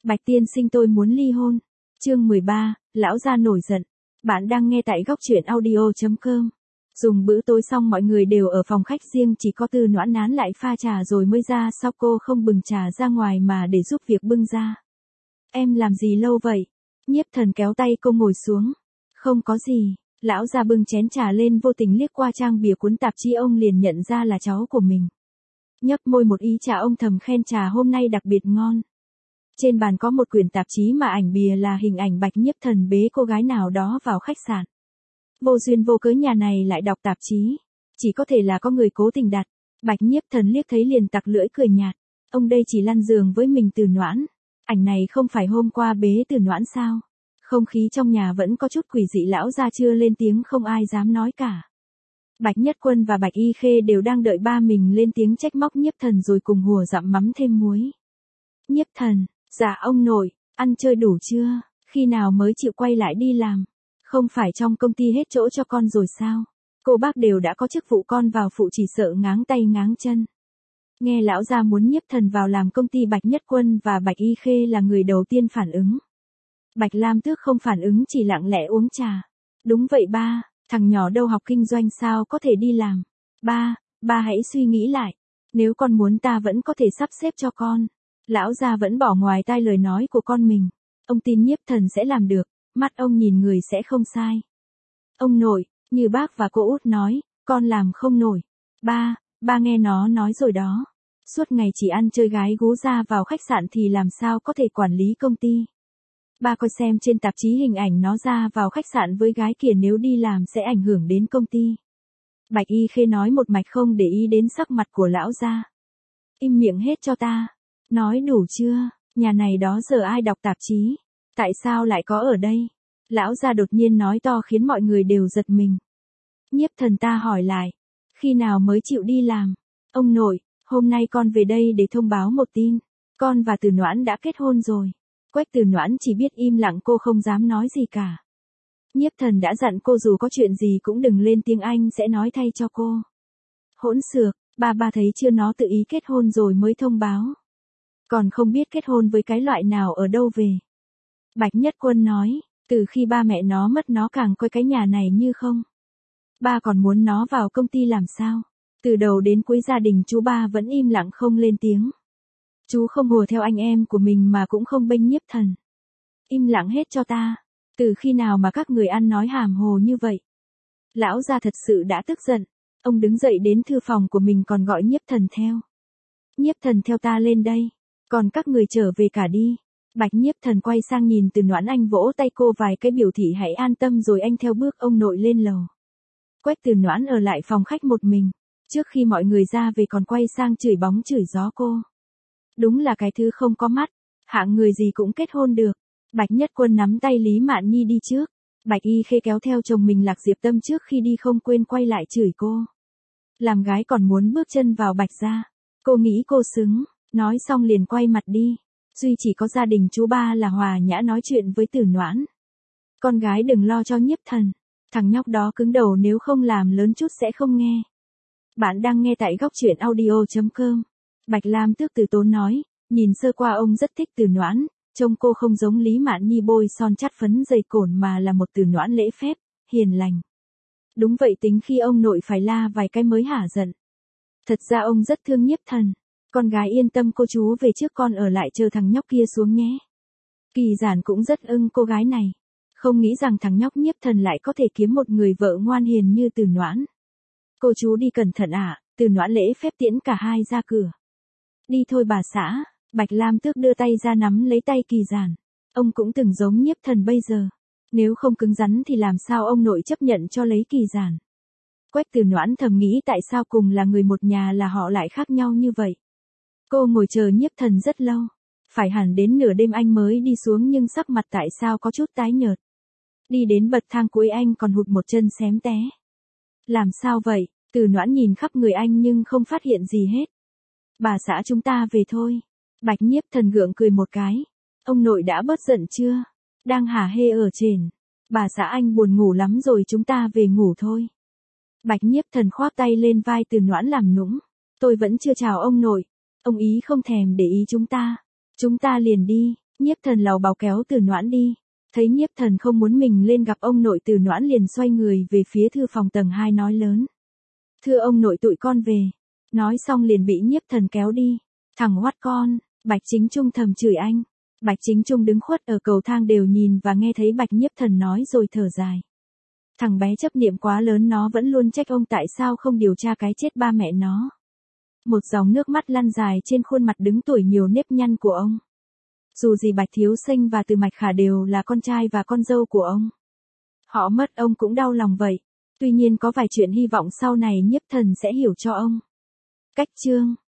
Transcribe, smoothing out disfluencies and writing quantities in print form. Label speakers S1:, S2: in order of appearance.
S1: Bạch tiên sinh tôi muốn ly hôn. Chương 13, lão gia nổi giận. Bạn đang nghe tại góc truyện audio.com. Dùng bữa tối xong mọi người đều ở phòng khách riêng, chỉ có Từ Noãn Nán lại pha trà rồi mới ra. Sao cô không bừng trà ra ngoài mà để giúp việc bưng ra? Em làm gì lâu vậy? Nhiếp Thần kéo tay cô ngồi xuống. Không có gì. Lão gia bưng chén trà lên, vô tình liếc qua trang bìa cuốn tạp chí, ông liền nhận ra là cháu của mình. Nhấp môi một ý trà, ông thầm khen trà hôm nay đặc biệt ngon. Trên bàn có một quyển tạp chí mà ảnh bìa là hình ảnh Bạch Nhiếp Thần bế cô gái nào đó vào khách sạn. Vô duyên vô cớ nhà này lại đọc tạp chí. Chỉ có thể là có người cố tình đặt. Bạch Nhiếp Thần liếc thấy liền tặc lưỡi cười nhạt. Ông đây chỉ lăn giường với mình Từ Noãn. Ảnh này không phải hôm qua bế Từ Noãn sao? Không khí trong nhà vẫn có chút quỷ dị, lão gia chưa lên tiếng không ai dám nói cả. Bạch Nhất Quân và Bạch Y Khê đều đang đợi ba mình lên tiếng trách móc Nhiếp Thần rồi cùng hùa dặm mắm thêm muối. Nhiếp Thần, dạ ông nội, ăn chơi đủ chưa, khi nào mới chịu quay lại đi làm? Không phải trong công ty hết chỗ cho con rồi sao? Cô bác đều đã có chức vụ, con vào phụ chỉ sợ ngáng tay ngáng chân. Nghe lão gia muốn Nhiếp Thần vào làm công ty, Bạch Nhất Quân và Bạch Y Khê là người đầu tiên phản ứng. Bạch Lam Tước không phản ứng, chỉ lặng lẽ uống trà. Đúng vậy ba, thằng nhỏ đâu học kinh doanh sao có thể đi làm. Ba hãy suy nghĩ lại. Nếu con muốn ta vẫn có thể sắp xếp cho con. Lão gia vẫn bỏ ngoài tai lời nói của con mình. Ông tin Nhiếp Thần sẽ làm được, mắt ông nhìn người sẽ không sai. Ông nội, như bác và cô út nói, con làm không nổi. Ba nghe nó nói rồi đó. Suốt ngày chỉ ăn chơi gái gú, ra vào khách sạn thì làm sao có thể quản lý công ty. Ba coi xem trên tạp chí hình ảnh nó ra vào khách sạn với gái kia, nếu đi làm sẽ ảnh hưởng đến công ty. Bạch Y Khê nói một mạch không để ý đến sắc mặt của lão gia. Im miệng hết cho ta. Nói đủ chưa, nhà này đó giờ ai đọc tạp chí? Tại sao lại có ở đây? Lão gia đột nhiên nói to khiến mọi người đều giật mình. Nhiếp Thần ta hỏi lại. Khi nào mới chịu đi làm? Ông nội, hôm nay con về đây để thông báo một tin. Con và Từ Noãn đã kết hôn rồi. Quách Từ Noãn chỉ biết im lặng, cô không dám nói gì cả. Nhiếp Thần đã dặn cô dù có chuyện gì cũng đừng lên tiếng, anh sẽ nói thay cho cô. Hỗn xược, ba thấy chưa, nó tự ý kết hôn rồi mới thông báo. Còn không biết kết hôn với cái loại nào ở đâu về. Bạch Nhất Quân nói, từ khi ba mẹ nó mất nó càng coi cái nhà này như không. Ba còn muốn nó vào công ty làm sao? Từ đầu đến cuối gia đình chú ba vẫn im lặng không lên tiếng. Chú không hùa theo anh em của mình mà cũng không bênh Nhiếp Thần. Im lặng hết cho ta. Từ khi nào mà các người ăn nói hàm hồ như vậy? Lão gia thật sự đã tức giận. Ông đứng dậy đến thư phòng của mình còn gọi Nhiếp Thần theo. Nhiếp Thần theo ta lên đây. Còn các người trở về cả đi. Bạch Nhiếp Thần quay sang nhìn Từ Noãn, anh vỗ tay cô vài cái biểu thị hãy an tâm rồi anh theo bước ông nội lên lầu. Quách Từ Noãn ở lại phòng khách một mình. Trước khi mọi người ra về còn quay sang chửi bóng chửi gió cô. Đúng là cái thứ không có mắt. Hạng người gì cũng kết hôn được. Bạch Nhất Quân nắm tay Lý Mạn Nhi đi trước. Bạch Y Khê kéo theo chồng mình Lạc Diệp Tâm trước khi đi không quên quay lại chửi cô. Làm gái còn muốn bước chân vào Bạch gia. Cô nghĩ cô xứng. Nói xong liền quay mặt đi. Duy chỉ có gia đình chú ba là hòa nhã nói chuyện với Từ Noãn. Con gái đừng lo cho Nhiếp Thần. Thằng nhóc đó cứng đầu, nếu không làm lớn chút sẽ không nghe. Bạn đang nghe tại góc truyện audio.com. Bạch Lam Tước từ tốn nói, nhìn sơ qua ông rất thích Từ Noãn, trông cô không giống Lý Mạn Nhi bôi son chát phấn dày cồn mà là một Từ Noãn lễ phép, hiền lành. Đúng vậy, tính khi ông nội phải la vài cái mới hả giận. Thật ra ông rất thương Nhiếp Thần. Con gái yên tâm, cô chú về trước, con ở lại chờ thằng nhóc kia xuống nhé. Kỳ Giản cũng rất ưng cô gái này. Không nghĩ rằng thằng nhóc Nhiếp Thần lại có thể kiếm một người vợ ngoan hiền như Từ Noãn. Cô chú đi cẩn thận ạ. Từ Noãn lễ phép tiễn cả hai ra cửa. Đi thôi bà xã. Bạch Lam Tước đưa tay ra nắm lấy tay Kỳ Giản. Ông cũng từng giống Nhiếp Thần bây giờ. Nếu không cứng rắn thì làm sao ông nội chấp nhận cho lấy Kỳ Giản. Quách Từ Noãn thầm nghĩ tại sao cùng là người một nhà là họ lại khác nhau như vậy. Cô ngồi chờ Nhiếp Thần rất lâu. Phải hẳn đến nửa đêm anh mới đi xuống, nhưng sắc mặt tại sao có chút tái nhợt. Đi đến bậc thang cuối anh còn hụt một chân xém té. Làm sao vậy? Từ Noãn nhìn khắp người anh nhưng không phát hiện gì hết. Bà xã chúng ta về thôi. Bạch Nhiếp Thần gượng cười một cái. Ông nội đã bớt giận chưa? Đang hả hê ở trên. Bà xã anh buồn ngủ lắm rồi, chúng ta về ngủ thôi. Bạch Nhiếp Thần khoác tay lên vai Từ Noãn làm nũng. Tôi vẫn chưa chào ông nội. Ông ý không thèm để ý chúng ta. Chúng ta liền đi. Nhiếp Thần lào bào kéo Từ Noãn đi. Thấy Nhiếp Thần không muốn mình lên gặp ông nội, Từ Noãn liền xoay người về phía thư phòng tầng 2 nói lớn. Thưa ông nội, tụi con về. Nói xong liền bị Nhiếp Thần kéo đi. Thằng hoắt con, Bạch Chính Trung thầm chửi anh. Bạch Chính Trung đứng khuất ở cầu thang đều nhìn và nghe thấy Bạch Nhiếp Thần nói rồi thở dài. Thằng bé chấp niệm quá lớn, nó vẫn luôn trách ông tại sao không điều tra cái chết ba mẹ nó. Một dòng nước mắt lăn dài trên khuôn mặt đứng tuổi nhiều nếp nhăn của ông. Dù gì Bạch Thiếu Sinh và Từ Mạch Khả đều là con trai và con dâu của ông. Họ mất ông cũng đau lòng vậy. Tuy nhiên có vài chuyện hy vọng sau này Nhiếp Thần sẽ hiểu cho ông. Cách chương